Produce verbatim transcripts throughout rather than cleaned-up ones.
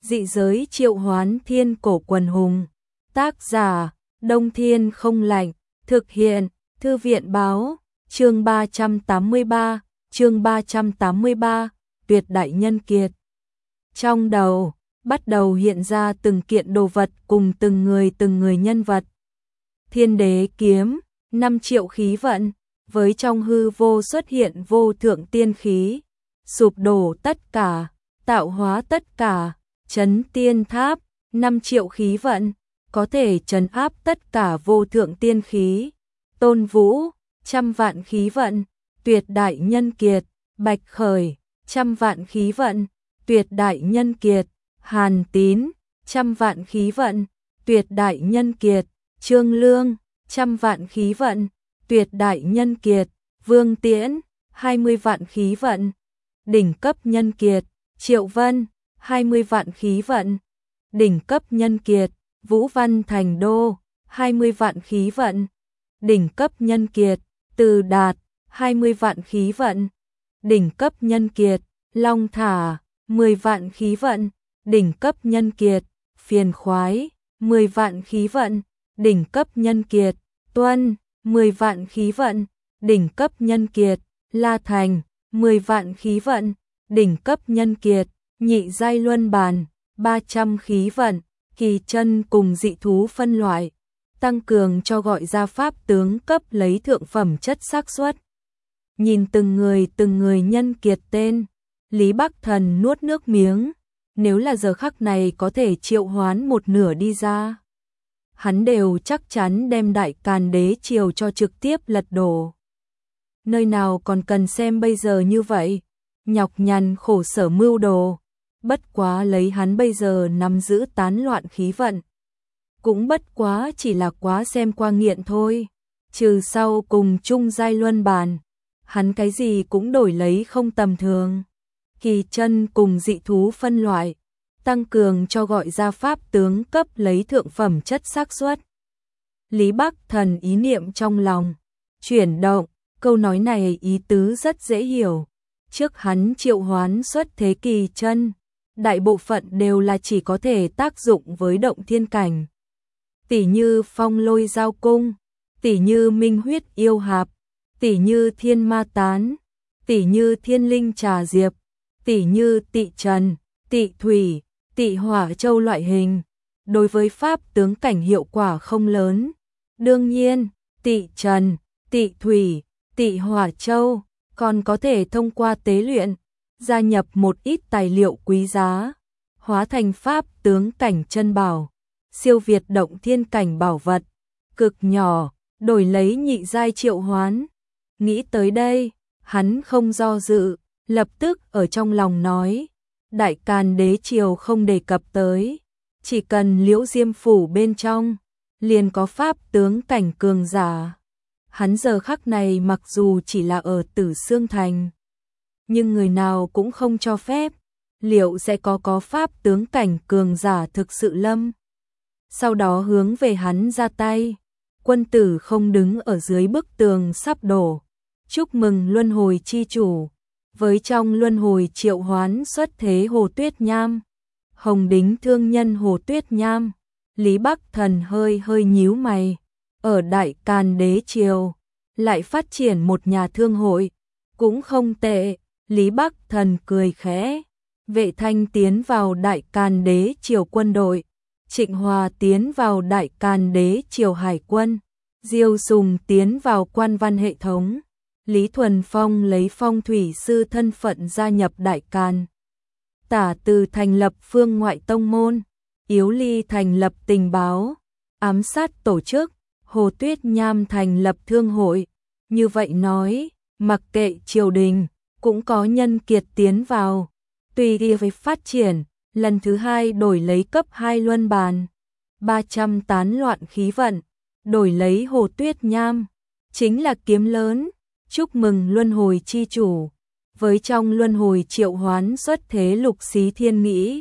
Dị giới triệu hoán thiên cổ quần hùng. Tác giả, Đông Thiên không lạnh. Thực hiện, Thư viện báo. Chương ba trăm tám mươi ba, chương ba trăm tám mươi ba, tuyệt đại nhân kiệt. Trong đầu, bắt đầu hiện ra từng kiện đồ vật cùng từng người từng người nhân vật. Thiên đế kiếm, năm triệu khí vận, với trong hư vô xuất hiện vô thượng tiên khí, sụp đổ tất cả, tạo hóa tất cả, trấn tiên tháp, năm triệu khí vận, có thể trấn áp tất cả vô thượng tiên khí. Tôn Vũ, trăm vạn khí vận, tuyệt đại nhân kiệt. Bạch Khởi, trăm vạn khí vận, tuyệt đại nhân kiệt. Hàn Tín, trăm vạn khí vận, tuyệt đại nhân kiệt. Trương Lương, trăm vạn khí vận, tuyệt đại nhân kiệt. Vương Tiễn, hai mươi vạn khí vận, đỉnh cấp nhân kiệt. Triệu Vân, hai mươi vạn khí vận, đỉnh cấp nhân kiệt. Vũ Văn Thành Đô, hai mươi vạn khí vận, đỉnh cấp nhân kiệt. Từ Đạt, hai mươi vạn khí vận, đỉnh cấp nhân kiệt. Long Thả, mười vạn khí vận, đỉnh cấp nhân kiệt. Phiền Khoái, mười vạn khí vận, đỉnh cấp nhân kiệt. Tuân, mười vạn khí vận, đỉnh cấp nhân kiệt. La Thành, mười vạn khí vận, đỉnh cấp nhân kiệt. Nhị giai luân bàn, ba trăm khí vận. Kỳ chân cùng dị thú phân loại, tăng cường cho gọi ra pháp tướng cấp lấy thượng phẩm chất xác suất. Nhìn từng người từng người nhân kiệt tên, Lý Bắc Thần nuốt nước miếng, nếu là giờ khắc này có thể triệu hoán một nửa đi ra, hắn đều chắc chắn đem Đại Càn Đế triều cho trực tiếp lật đổ. Nơi nào còn cần xem bây giờ như vậy, nhọc nhằn khổ sở mưu đồ. Bất quá lấy hắn bây giờ nắm giữ tán loạn khí vận, cũng bất quá chỉ là quá xem qua nghiện thôi. Trừ sau cùng chung giai luân bàn, hắn cái gì cũng đổi lấy không tầm thường. Kỳ chân cùng dị thú phân loại, tăng cường cho gọi ra pháp tướng cấp lấy thượng phẩm chất xác suất. Lý Bắc Thần ý niệm trong lòng chuyển động, câu nói này ý tứ rất dễ hiểu. Trước hắn triệu hoán xuất thế kỳ chân, đại bộ phận đều là chỉ có thể tác dụng với động thiên cảnh. Tỷ như phong lôi giao cung, tỷ như minh huyết yêu hạp, tỷ như thiên ma tán, tỷ như thiên linh trà diệp, tỷ như tị trần, tị thủy, tị hỏa châu loại hình. Đối với pháp tướng cảnh hiệu quả không lớn. Đương nhiên, tị trần, tị thủy, tị hỏa châu còn có thể thông qua tế luyện, gia nhập một ít tài liệu quý giá, hóa thành pháp tướng cảnh chân bảo, siêu việt động thiên cảnh bảo vật, cực nhỏ, đổi lấy nhị giai triệu hoán. Nghĩ tới đây, hắn không do dự, lập tức ở trong lòng nói, Đại Càn Đế triều không đề cập tới, chỉ cần Liễu Diêm phủ bên trong, liền có pháp tướng cảnh cường giả. Hắn giờ khắc này mặc dù chỉ là ở Tử Xương Thành, nhưng người nào cũng không cho phép, liệu sẽ có có pháp tướng cảnh cường giả thực sự lâm. Sau đó hướng về hắn ra tay, quân tử không đứng ở dưới bức tường sắp đổ. Chúc mừng luân hồi chi chủ, với trong luân hồi triệu hoán xuất thế Hồ Tuyết Nham, Hồng Đính thương nhân Hồ Tuyết Nham. Lý Bắc Thần hơi hơi nhíu mày, ở Đại Càn Đế triều lại phát triển một nhà thương hội, cũng không tệ. Lý Bắc Thần cười khẽ, Vệ Thanh tiến vào Đại Càn Đế triều quân đội, Trịnh Hòa tiến vào Đại Càn Đế triều hải quân, Diêu Sùng tiến vào quan văn hệ thống, Lý Thuần Phong lấy phong thủy sư thân phận gia nhập Đại Càn. Tả Từ thành lập phương ngoại tông môn, Yếu Ly thành lập tình báo, ám sát tổ chức, Hồ Tuyết Nham thành lập thương hội. Như vậy nói, mặc kệ triều đình, cũng có nhân kiệt tiến vào, tùy đi với phát triển, lần thứ hai đổi lấy cấp hai luân bàn, ba trăm tán loạn khí vận, đổi lấy Hồ Tuyết Nham, chính là kiếm lớn. Chúc mừng luân hồi chi chủ, với trong luân hồi triệu hoán xuất thế Lục Xí Thiên Nghĩ.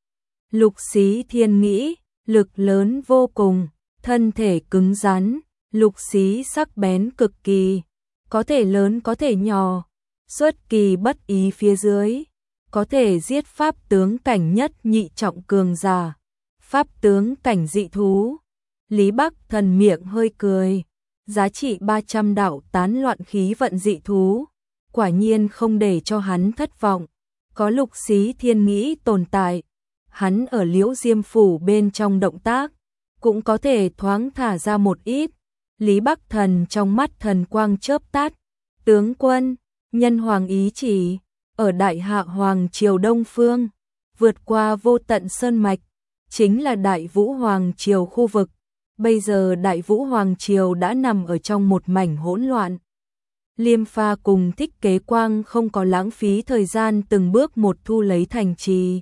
Lục Xí Thiên Nghĩ, lực lớn vô cùng, thân thể cứng rắn, lục xí sắc bén cực kỳ, có thể lớn có thể nhỏ, xuất kỳ bất ý phía dưới, có thể giết pháp tướng cảnh nhất nhị trọng cường giả, pháp tướng cảnh dị thú. Lý Bắc Thần miệng hơi cười, giá trị ba trăm đạo tán loạn khí vận dị thú, quả nhiên không để cho hắn thất vọng. Có Lục Xí Thiên nghĩ tồn tại, hắn ở Liễu Diêm phủ bên trong động tác, cũng có thể thoáng thả ra một ít. Lý Bắc Thần trong mắt thần quang chớp tắt, tướng quân, nhân hoàng ý chỉ, ở Đại Hạ Hoàng Triều Đông Phương, vượt qua vô tận sơn mạch, chính là Đại Vũ Hoàng Triều khu vực. Bây giờ Đại Vũ Hoàng Triều đã nằm ở trong một mảnh hỗn loạn. Liêm Pha cùng Thích Kế Quang không có lãng phí thời gian từng bước một thu lấy thành trì,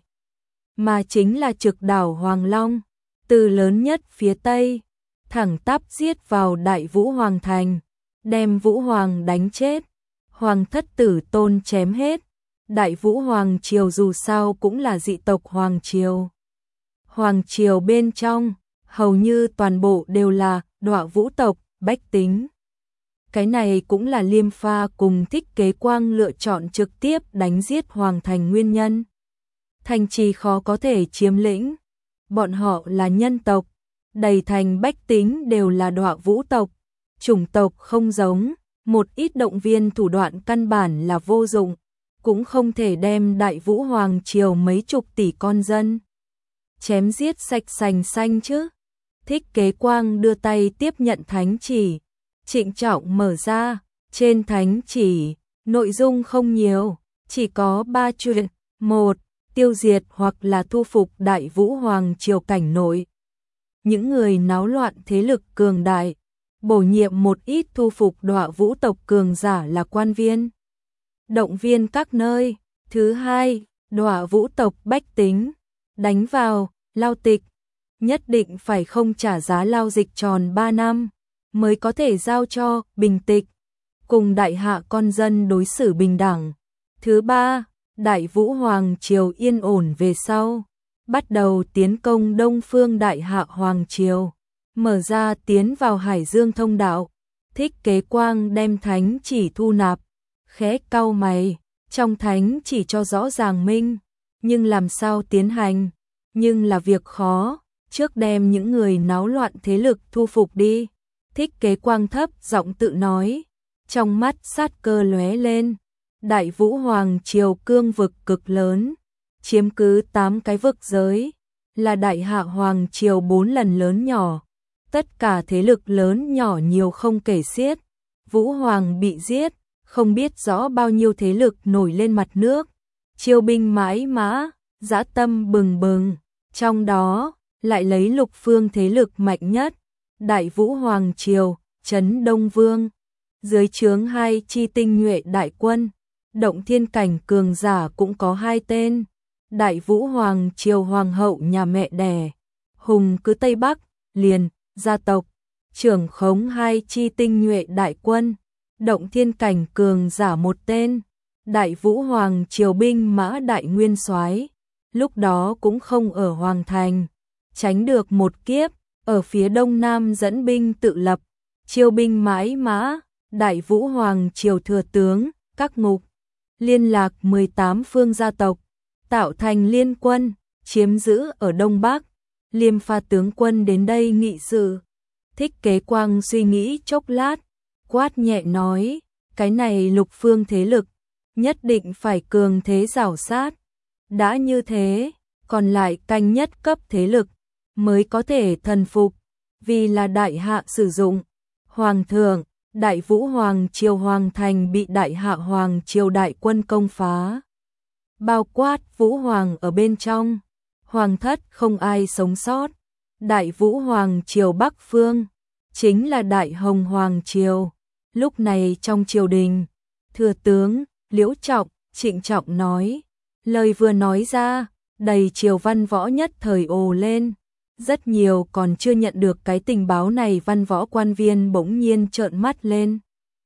mà chính là trực đảo Hoàng Long, từ lớn nhất phía Tây, thẳng tắp giết vào Đại Vũ Hoàng Thành, đem Vũ Hoàng đánh chết, Hoàng thất tử tôn chém hết. Đại Vũ Hoàng Triều dù sao cũng là dị tộc Hoàng Triều. Hoàng Triều bên trong, hầu như toàn bộ đều là Đọa Vũ tộc, bách tính. Cái này cũng là Liêm Pha cùng Thích Kế Quang lựa chọn trực tiếp đánh giết Hoàng Thành nguyên nhân. Thành trì khó có thể chiếm lĩnh, bọn họ là nhân tộc, đầy thành bách tính đều là Đọa Vũ tộc, chủng tộc không giống, một ít động viên thủ đoạn căn bản là vô dụng, cũng không thể đem Đại Vũ Hoàng Triều mấy chục tỷ con dân chém giết sạch sành xanh chứ. Thích Kế Quang đưa tay tiếp nhận thánh chỉ, trịnh trọng mở ra, trên thánh chỉ, nội dung không nhiều, chỉ có ba chuyện. Một, tiêu diệt hoặc là thu phục Đại Vũ Hoàng Triều cảnh nội những người náo loạn thế lực cường đại, bổ nhiệm một ít thu phục Đọa Vũ tộc cường giả là quan viên, động viên các nơi. Thứ hai, Đọa Vũ tộc bách tính, đánh vào, lao tịch, nhất định phải không trả giá lao dịch tròn ba năm, mới có thể giao cho, bình tịch, cùng Đại Hạ con dân đối xử bình đẳng. Thứ ba, Đại Vũ Hoàng Triều yên ổn về sau, bắt đầu tiến công Đông Phương Đại Hạ Hoàng Triều, mở ra tiến vào Hải Dương thông đạo. Thích Kế Quang đem thánh chỉ thu nạp, khẽ cau mày, trong thánh chỉ cho rõ ràng minh, nhưng làm sao tiến hành, nhưng là việc khó, trước đem những người náo loạn thế lực thu phục đi. Thích Kế Quang thấp giọng tự nói, trong mắt sát cơ lóe lên. Đại Vũ Hoàng Triều cương vực cực lớn, chiếm cứ tám cái vực giới, là Đại Hạ Hoàng Triều bốn lần lớn nhỏ, tất cả thế lực lớn nhỏ nhiều không kể xiết. Vũ Hoàng bị giết, không biết rõ bao nhiêu thế lực nổi lên mặt nước, chiêu binh mãi mã, dã tâm bừng bừng, trong đó lại lấy lục phương thế lực mạnh nhất, Đại Vũ Hoàng Triều, trấn Đông Vương, dưới trướng hai chi tinh nhuệ đại quân, động thiên cảnh cường giả cũng có hai tên, Đại Vũ Hoàng Triều hoàng hậu nhà mẹ đẻ, hùng cứ Tây Bắc, liền, gia tộc, trưởng khống hai chi tinh nhuệ đại quân, động thiên cảnh cường giả một tên, Đại Vũ Hoàng Triều binh mã đại nguyên soái, lúc đó cũng không ở Hoàng Thành, tránh được một kiếp, ở phía đông nam dẫn binh tự lập, chiêu binh mãi mã, Đại Vũ Hoàng Triều thừa tướng, các ngục, liên lạc mười tám phương gia tộc, tạo thành liên quân, chiếm giữ ở Đông Bắc. Liêm Pha tướng quân đến đây nghị sự. Thích Kế Quang suy nghĩ chốc lát, quát nhẹ nói, cái này lục phương thế lực, nhất định phải cường thế giảo sát. Đã như thế, còn lại canh nhất cấp thế lực, mới có thể thần phục, vì là Đại Hạ sử dụng. Hoàng thượng, Đại Vũ Hoàng Triều Hoàng Thành bị Đại Hạ Hoàng Triều đại quân công phá, bao quát Vũ Hoàng ở bên trong, Hoàng thất không ai sống sót. Đại Vũ Hoàng Triều Bắc Phương, chính là Đại Hồng Hoàng Triều. Lúc này trong triều đình, thừa tướng Liễu Trọng trịnh trọng nói, lời vừa nói ra, đầy triều văn võ nhất thời ồ lên. Rất nhiều còn chưa nhận được cái tình báo này văn võ quan viên bỗng nhiên trợn mắt lên,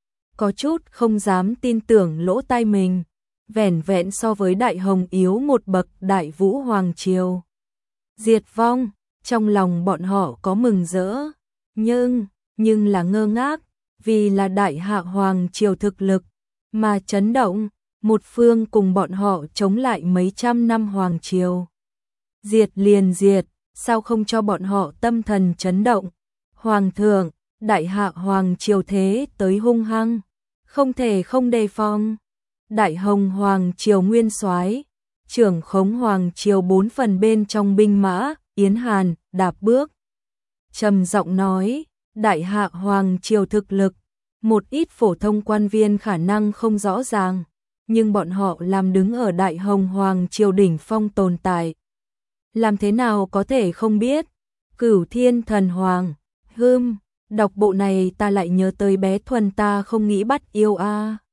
có chút không dám tin tưởng lỗ tai mình. Vẻn vẹn so với Đại Hồng yếu một bậc Đại Vũ Hoàng Triều diệt vong, trong lòng bọn họ có mừng rỡ, nhưng, nhưng là ngơ ngác, vì là Đại Hạ Hoàng Triều thực lực mà chấn động. một phương cùng bọn họ chống lại mấy trăm năm hoàng triều. Diệt liền diệt, sao không cho bọn họ tâm thần chấn động? Hoàng thượng, đại hạ hoàng triều thế tới hung hăng, không thể không đề phòng. Đại hồng hoàng triều nguyên soái, trưởng khống hoàng triều bốn phần bên trong binh mã, Yến Hàn đạp bước trầm giọng nói, đại hạ hoàng triều thực lực, một ít phổ thông quan viên khả năng không rõ ràng, nhưng bọn họ làm đứng ở đại hồng hoàng triều đỉnh phong tồn tại. Làm thế nào có thể không biết? Cửu Thiên Thần Hoàng, hưm, đọc bộ này ta lại nhớ tới bé Thuần ta không nghĩ bắt yêu a.